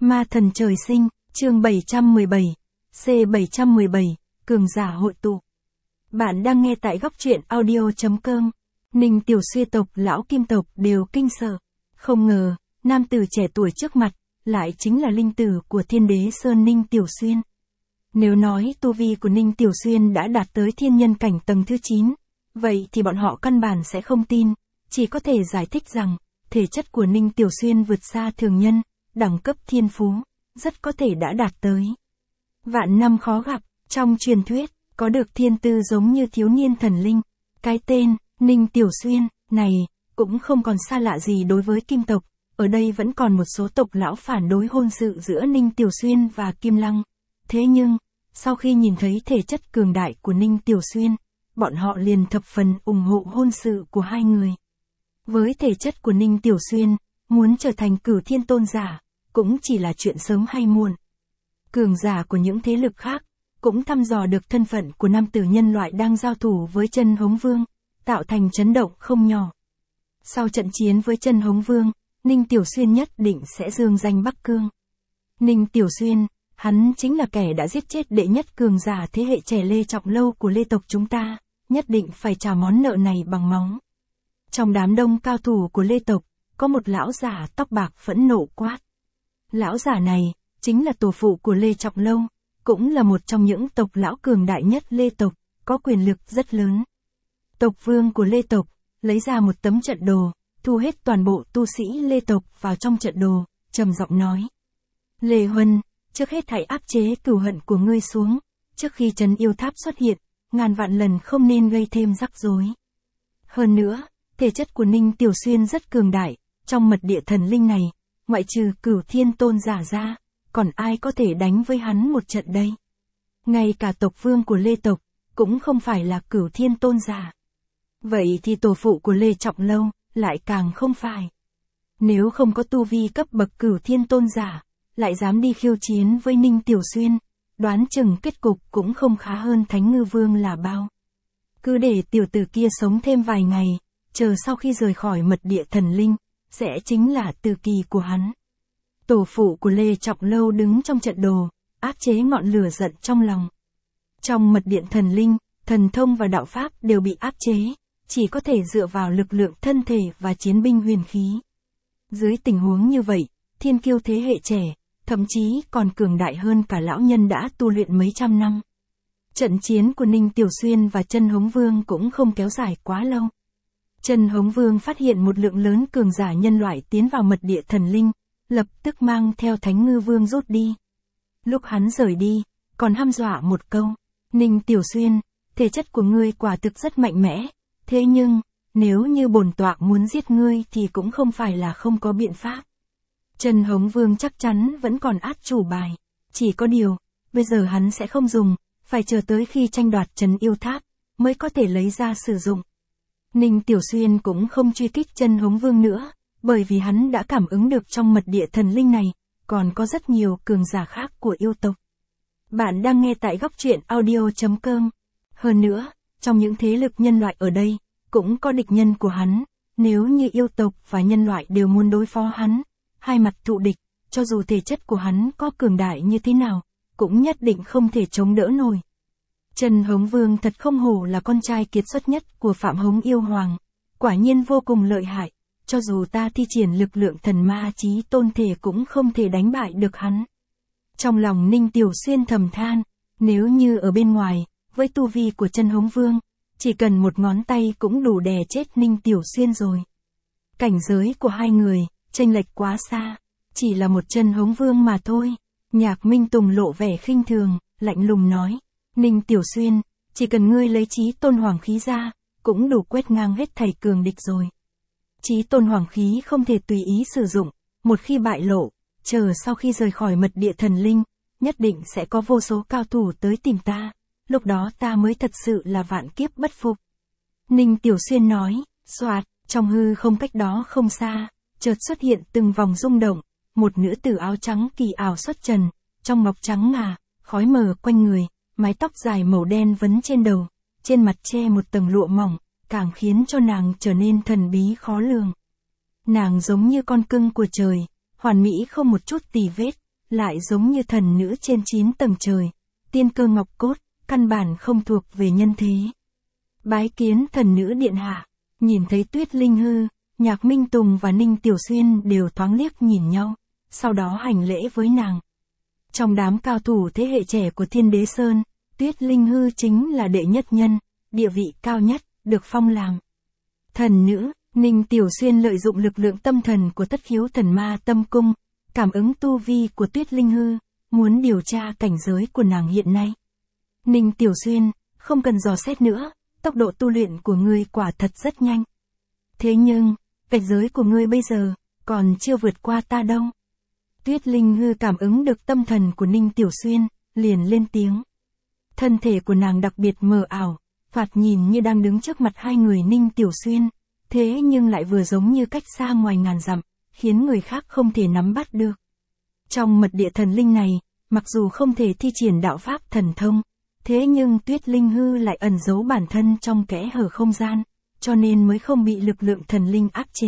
Ma thần trời sinh, chương 717, C717, cường giả hội tụ. Bạn đang nghe tại góc truyện audio.com. Ninh Tiểu Xuyên tộc lão Kim tộc đều kinh sợ. Không ngờ, nam tử trẻ tuổi trước mặt, lại chính là linh tử của Thiên Đế Sơn Ninh Tiểu Xuyên. Nếu nói tu vi của Ninh Tiểu Xuyên đã đạt tới thiên nhân cảnh tầng thứ 9, vậy thì bọn họ căn bản sẽ không tin, chỉ có thể giải thích rằng, thể chất của Ninh Tiểu Xuyên vượt xa thường nhân, đẳng cấp thiên phú, rất có thể đã đạt tới. Vạn năm khó gặp, trong truyền thuyết, có được thiên tư giống như thiếu niên thần linh. Cái tên, Ninh Tiểu Xuyên, này, cũng không còn xa lạ gì đối với Kim tộc, ở đây vẫn còn một số tộc lão phản đối hôn sự giữa Ninh Tiểu Xuyên và Kim Lăng. Thế nhưng, sau khi nhìn thấy thể chất cường đại của Ninh Tiểu Xuyên, bọn họ liền thập phần ủng hộ hôn sự của hai người. Với thể chất của Ninh Tiểu Xuyên, muốn trở thành cửu thiên tôn giả, cũng chỉ là chuyện sớm hay muộn. Cường giả của những thế lực khác, cũng thăm dò được thân phận của nam tử nhân loại đang giao thủ với Chân Hống Vương, tạo thành chấn động không nhỏ. Sau trận chiến với Chân Hống Vương, Ninh Tiểu Xuyên nhất định sẽ dương danh Bắc Cương. Ninh Tiểu Xuyên, hắn chính là kẻ đã giết chết đệ nhất cường giả thế hệ trẻ Lê Trọng Lâu của Lê tộc chúng ta, nhất định phải trả món nợ này bằng máu. Trong đám đông cao thủ của Lê tộc, có một lão giả tóc bạc phẫn nộ quát. Lão giả này, chính là tổ phụ của Lê Trọng Lâu, cũng là một trong những tộc lão cường đại nhất Lê tộc, có quyền lực rất lớn. Tộc vương của Lê tộc, lấy ra một tấm trận đồ, thu hết toàn bộ tu sĩ Lê tộc vào trong trận đồ, trầm giọng nói. Lê Huân, trước hết hãy áp chế cửu hận của ngươi xuống, trước khi trấn yêu tháp xuất hiện, ngàn vạn lần không nên gây thêm rắc rối. Hơn nữa, thể chất của Ninh Tiểu Xuyên rất cường đại, trong mật địa thần linh này, ngoại trừ cửu thiên tôn giả ra, còn ai có thể đánh với hắn một trận đây? Ngay cả tộc vương của Lê tộc, cũng không phải là cửu thiên tôn giả. Vậy thì tổ phụ của Lê Trọng Lâu, lại càng không phải. Nếu không có tu vi cấp bậc cửu thiên tôn giả, lại dám đi khiêu chiến với Ninh Tiểu Xuyên, đoán chừng kết cục cũng không khá hơn Thánh Ngư Vương là bao. Cứ để tiểu tử kia sống thêm vài ngày, chờ sau khi rời khỏi mật địa thần linh, sẽ chính là từ kỳ của hắn. Tổ phụ của Lê Trọng Lâu đứng trong trận đồ, áp chế ngọn lửa giận trong lòng. Trong mật điện thần linh, thần thông và đạo pháp đều bị áp chế, chỉ có thể dựa vào lực lượng thân thể và chiến binh huyền khí. Dưới tình huống như vậy, thiên kiêu thế hệ trẻ, thậm chí còn cường đại hơn cả lão nhân đã tu luyện mấy trăm năm. Trận chiến của Ninh Tiểu Xuyên và Chân Hống Vương cũng không kéo dài quá lâu. Chân Hống Vương phát hiện một lượng lớn cường giả nhân loại tiến vào mật địa thần linh, lập tức mang theo Thánh Ngư Vương rút đi. Lúc hắn rời đi, còn hăm dọa một câu, Ninh Tiểu Xuyên, thể chất của ngươi quả thực rất mạnh mẽ, thế nhưng, nếu như bổn tọa muốn giết ngươi thì cũng không phải là không có biện pháp. Chân Hống Vương chắc chắn vẫn còn át chủ bài, chỉ có điều, bây giờ hắn sẽ không dùng, phải chờ tới khi tranh đoạt trấn yêu tháp, mới có thể lấy ra sử dụng. Ninh Tiểu Xuyên cũng không truy kích Chân Hống Vương nữa, bởi vì hắn đã cảm ứng được trong mật địa thần linh này, còn có rất nhiều cường giả khác của yêu tộc. Bạn đang nghe tại góc truyện audio.com. Hơn nữa, trong những thế lực nhân loại ở đây, cũng có địch nhân của hắn, nếu như yêu tộc và nhân loại đều muốn đối phó hắn, hai mặt thụ địch, cho dù thể chất của hắn có cường đại như thế nào, cũng nhất định không thể chống đỡ nổi. Chân Hống Vương thật không hổ là con trai kiệt xuất nhất của Phạm Hống Yêu Hoàng, quả nhiên vô cùng lợi hại, cho dù ta thi triển lực lượng thần ma chí tôn thể cũng không thể đánh bại được hắn. Trong lòng Ninh Tiểu Xuyên thầm than, nếu như ở bên ngoài, với tu vi của Chân Hống Vương, chỉ cần một ngón tay cũng đủ đè chết Ninh Tiểu Xuyên rồi. Cảnh giới của hai người, chênh lệch quá xa, chỉ là một Chân Hống Vương mà thôi. Nhạc Minh Tùng lộ vẻ khinh thường, lạnh lùng nói, Ninh Tiểu Xuyên, chỉ cần ngươi lấy Chí Tôn Hoàng khí ra, cũng đủ quét ngang hết thảy cường địch rồi. Chí Tôn Hoàng khí không thể tùy ý sử dụng, một khi bại lộ, chờ sau khi rời khỏi mật địa thần linh, nhất định sẽ có vô số cao thủ tới tìm ta, lúc đó ta mới thật sự là vạn kiếp bất phục. Ninh Tiểu Xuyên nói, xoạt, trong hư không cách đó không xa, chợt xuất hiện từng vòng rung động, một nữ tử áo trắng kỳ ảo xuất trần, trong ngọc trắng ngà, khói mờ quanh người, mái tóc dài màu đen vấn trên đầu, trên mặt che một tầng lụa mỏng, càng khiến cho nàng trở nên thần bí khó lường. Nàng giống như con cưng của trời, hoàn mỹ không một chút tì vết, lại giống như thần nữ trên 9 tầng trời, tiên cơ ngọc cốt, căn bản không thuộc về nhân thế. Bái kiến thần nữ điện hạ, nhìn thấy Tuyết Linh Hư, Nhạc Minh Tùng và Ninh Tiểu Xuyên đều thoáng liếc nhìn nhau, sau đó hành lễ với nàng. Trong đám cao thủ thế hệ trẻ của Thiên Đế Sơn, Tuyết Linh Hư chính là đệ nhất nhân, địa vị cao nhất, được phong làm thần nữ. Ninh Tiểu Xuyên lợi dụng lực lượng tâm thần của Thất Khiếu Thần Ma Tâm Cung, cảm ứng tu vi của Tuyết Linh Hư, muốn điều tra cảnh giới của nàng hiện nay. Ninh Tiểu Xuyên, không cần dò xét nữa, tốc độ tu luyện của ngươi quả thật rất nhanh. Thế nhưng, cảnh giới của ngươi bây giờ, còn chưa vượt qua ta đâu. Tuyết Linh Hư cảm ứng được tâm thần của Ninh Tiểu Xuyên, liền lên tiếng. Thân thể của nàng đặc biệt mờ ảo, thoạt nhìn như đang đứng trước mặt hai người Ninh Tiểu Xuyên, thế nhưng lại vừa giống như cách xa ngoài ngàn dặm, khiến người khác không thể nắm bắt được. Trong mật địa thần linh này, mặc dù không thể thi triển đạo pháp thần thông, thế nhưng Tuyết Linh Hư lại ẩn giấu bản thân trong kẽ hở không gian, cho nên mới không bị lực lượng thần linh áp chế.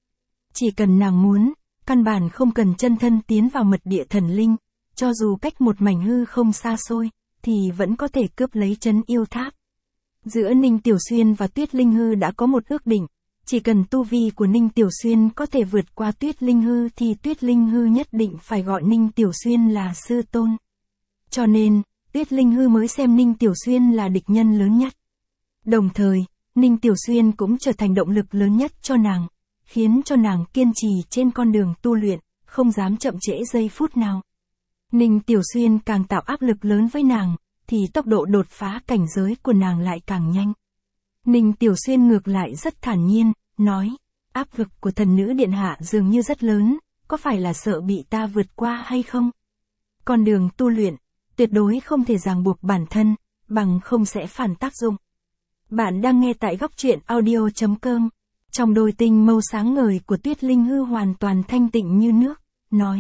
Chỉ cần nàng muốn, căn bản không cần chân thân tiến vào mật địa thần linh, cho dù cách một mảnh hư không xa xôi, thì vẫn có thể cướp lấy trấn yêu tháp. Giữa Ninh Tiểu Xuyên và Tuyết Linh Hư đã có một ước định, chỉ cần tu vi của Ninh Tiểu Xuyên có thể vượt qua Tuyết Linh Hư thì Tuyết Linh Hư nhất định phải gọi Ninh Tiểu Xuyên là sư tôn. Cho nên, Tuyết Linh Hư mới xem Ninh Tiểu Xuyên là địch nhân lớn nhất. Đồng thời, Ninh Tiểu Xuyên cũng trở thành động lực lớn nhất cho nàng, khiến cho nàng kiên trì trên con đường tu luyện, không dám chậm trễ giây phút nào. Ninh Tiểu Xuyên càng tạo áp lực lớn với nàng, thì tốc độ đột phá cảnh giới của nàng lại càng nhanh. Ninh Tiểu Xuyên ngược lại rất thản nhiên, nói, áp lực của thần nữ điện hạ dường như rất lớn, có phải là sợ bị ta vượt qua hay không? Con đường tu luyện, tuyệt đối không thể ràng buộc bản thân, bằng không sẽ phản tác dụng. Bạn đang nghe tại góc truyện audio.com. Trong đôi tinh mâu sáng ngời của Tuyết Linh Hư hoàn toàn thanh tịnh như nước, nói.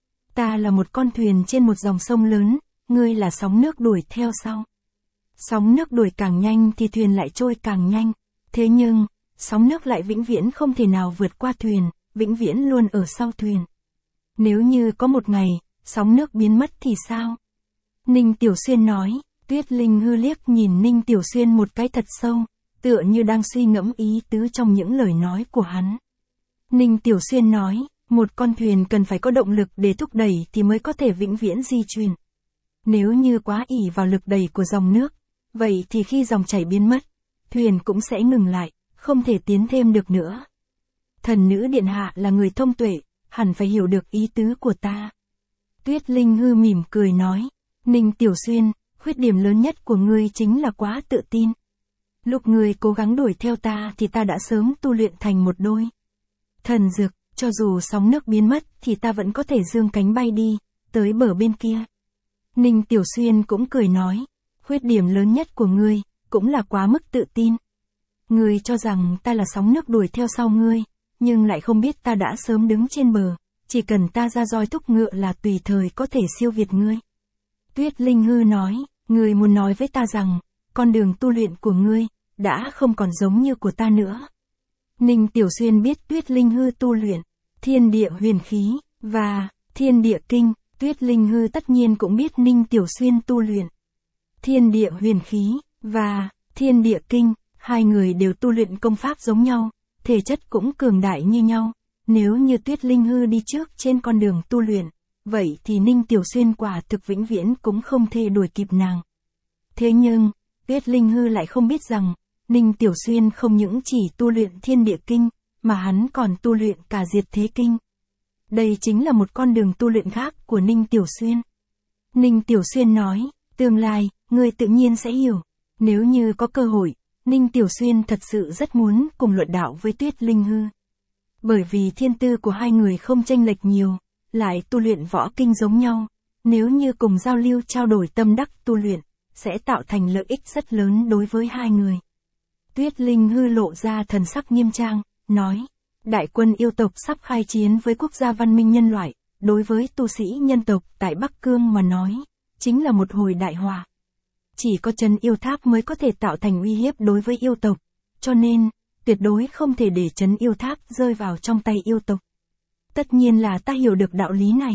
Ta là một con thuyền trên một dòng sông lớn, ngươi là sóng nước đuổi theo sau. Sóng nước đuổi càng nhanh thì thuyền lại trôi càng nhanh, thế nhưng, sóng nước lại vĩnh viễn không thể nào vượt qua thuyền, vĩnh viễn luôn ở sau thuyền. Nếu như có một ngày, sóng nước biến mất thì sao? Ninh Tiểu Xuyên nói. Tuyết Linh Hư liếc nhìn Ninh Tiểu Xuyên một cái thật sâu, tựa như đang suy ngẫm ý tứ trong những lời nói của hắn. Ninh Tiểu Xuyên nói, một con thuyền cần phải có động lực để thúc đẩy thì mới có thể vĩnh viễn di chuyển. Nếu như quá ỷ vào lực đẩy của dòng nước, vậy thì khi dòng chảy biến mất, thuyền cũng sẽ ngừng lại, không thể tiến thêm được nữa. Thần nữ điện hạ là người thông tuệ, hẳn phải hiểu được ý tứ của ta. Tuyết Linh Hư mỉm cười nói, Ninh Tiểu Xuyên, khuyết điểm lớn nhất của ngươi chính là quá tự tin. Lúc ngươi cố gắng đuổi theo ta thì ta đã sớm tu luyện thành một đôi thần dược, cho dù sóng nước biến mất thì ta vẫn có thể dương cánh bay đi, tới bờ bên kia. Ninh Tiểu Xuyên cũng cười nói, khuyết điểm lớn nhất của ngươi, cũng là quá mức tự tin. Ngươi cho rằng ta là sóng nước đuổi theo sau ngươi, nhưng lại không biết ta đã sớm đứng trên bờ, chỉ cần ta ra roi thúc ngựa là tùy thời có thể siêu việt ngươi. Tuyết Linh Hư nói, ngươi muốn nói với ta rằng, con đường tu luyện của ngươi, đã không còn giống như của ta nữa. Ninh Tiểu Xuyên biết Tuyết Linh Hư tu luyện, thiên địa huyền khí, và thiên địa kinh, Tuyết Linh Hư tất nhiên cũng biết Ninh Tiểu Xuyên tu luyện. Thiên địa huyền khí, và thiên địa kinh, hai người đều tu luyện công pháp giống nhau, thể chất cũng cường đại như nhau. Nếu như Tuyết Linh Hư đi trước trên con đường tu luyện, vậy thì Ninh Tiểu Xuyên quả thực vĩnh viễn cũng không thể đuổi kịp nàng. Thế nhưng, Tuyết Linh Hư lại không biết rằng, Ninh Tiểu Xuyên không những chỉ tu luyện thiên địa kinh, mà hắn còn tu luyện cả diệt thế kinh. Đây chính là một con đường tu luyện khác của Ninh Tiểu Xuyên. Ninh Tiểu Xuyên nói, tương lai, ngươi tự nhiên sẽ hiểu. Nếu như có cơ hội, Ninh Tiểu Xuyên thật sự rất muốn cùng luận đạo với Tuyết Linh Hư. Bởi vì thiên tư của hai người không chênh lệch nhiều, lại tu luyện võ kinh giống nhau, nếu như cùng giao lưu trao đổi tâm đắc tu luyện, sẽ tạo thành lợi ích rất lớn đối với hai người. Tuyết Linh Hư lộ ra thần sắc nghiêm trang, nói, đại quân yêu tộc sắp khai chiến với quốc gia văn minh nhân loại, đối với tu sĩ nhân tộc tại Bắc Cương mà nói, chính là một hồi đại họa. Chỉ có trấn yêu tháp mới có thể tạo thành uy hiếp đối với yêu tộc, cho nên, tuyệt đối không thể để trấn yêu tháp rơi vào trong tay yêu tộc. Tất nhiên là ta hiểu được đạo lý này.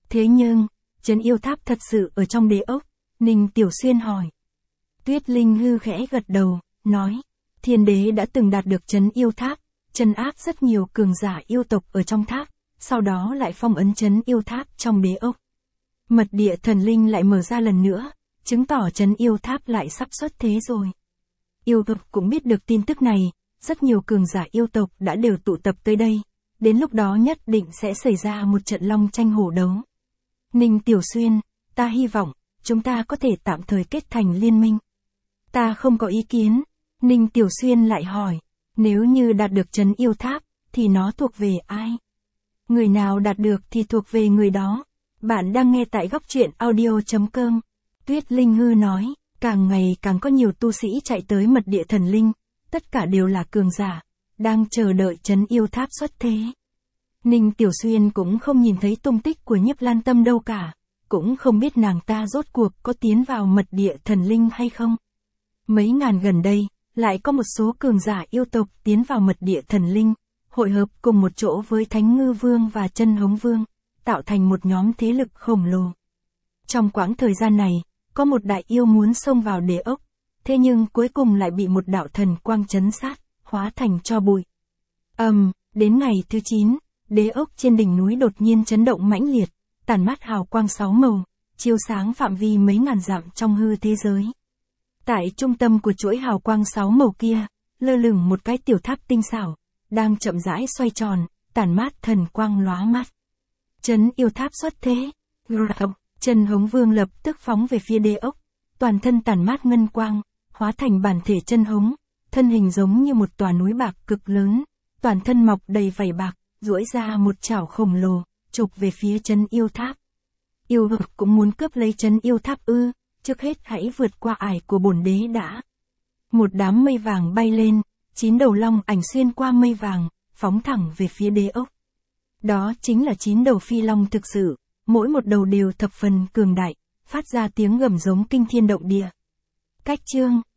Thế nhưng, trấn yêu tháp thật sự ở trong đế ốc, Ninh Tiểu Xuyên hỏi. Tuyết Linh Hư khẽ gật đầu, nói, thiên đế đã từng đạt được trấn yêu tháp, trấn áp rất nhiều cường giả yêu tộc ở trong tháp, sau đó lại phong ấn trấn yêu tháp trong đế ốc. Mật địa thần linh lại mở ra lần nữa, chứng tỏ trấn yêu tháp lại sắp xuất thế rồi. Yêu tộc cũng biết được tin tức này, rất nhiều cường giả yêu tộc đã đều tụ tập tới đây, đến lúc đó nhất định sẽ xảy ra một trận long tranh hổ đấu. Ninh Tiểu Xuyên, ta hy vọng, chúng ta có thể tạm thời kết thành liên minh. Ta không có ý kiến. Ninh Tiểu Xuyên lại hỏi, nếu như đạt được trấn yêu tháp, thì nó thuộc về ai? Người nào đạt được thì thuộc về người đó. Bạn đang nghe tại góc truyện audio.com. Tuyết Linh Hư nói, càng ngày càng có nhiều tu sĩ chạy tới mật địa thần linh, tất cả đều là cường giả, đang chờ đợi trấn yêu tháp xuất thế. Ninh Tiểu Xuyên cũng không nhìn thấy tung tích của Nhiếp Lan Tâm đâu cả, cũng không biết nàng ta rốt cuộc có tiến vào mật địa thần linh hay không. Mấy ngàn gần đây, lại có một số cường giả yêu tộc tiến vào mật địa thần linh, hội hợp cùng một chỗ với Thánh Ngư Vương và Chân Hống Vương, tạo thành một nhóm thế lực khổng lồ. Trong quãng thời gian này, có một đại yêu muốn xông vào đế ốc, thế nhưng cuối cùng lại bị một đạo thần quang trấn sát, hóa thành tro bụi. Đến ngày thứ 9, đế ốc trên đỉnh núi đột nhiên chấn động mãnh liệt, tản mát hào quang 6 màu, chiếu sáng phạm vi mấy ngàn dặm trong hư thế giới. Tại trung tâm của chuỗi hào quang 6 màu kia, lơ lửng một cái tiểu tháp tinh xảo, đang chậm rãi xoay tròn, tản mát thần quang lóa mắt. Trấn yêu tháp xuất thế. Chân Hống Vương lập tức phóng về phía đế ốc, toàn thân tản mát ngân quang, hóa thành bản thể chân hống, thân hình giống như một tòa núi bạc cực lớn, toàn thân mọc đầy vảy bạc, duỗi ra một chảo khổng lồ, chụp về phía trấn yêu tháp. Yêu vực cũng muốn cướp lấy trấn yêu tháp ư? Trước hết hãy vượt qua ải của bổn đế đã. Một đám mây vàng bay lên, 9 đầu long ảnh xuyên qua mây vàng, phóng thẳng về phía đế ốc. Đó chính là 9 đầu phi long thực sự, mỗi một đầu đều thập phần cường đại, phát ra tiếng gầm giống kinh thiên động địa. Cách chương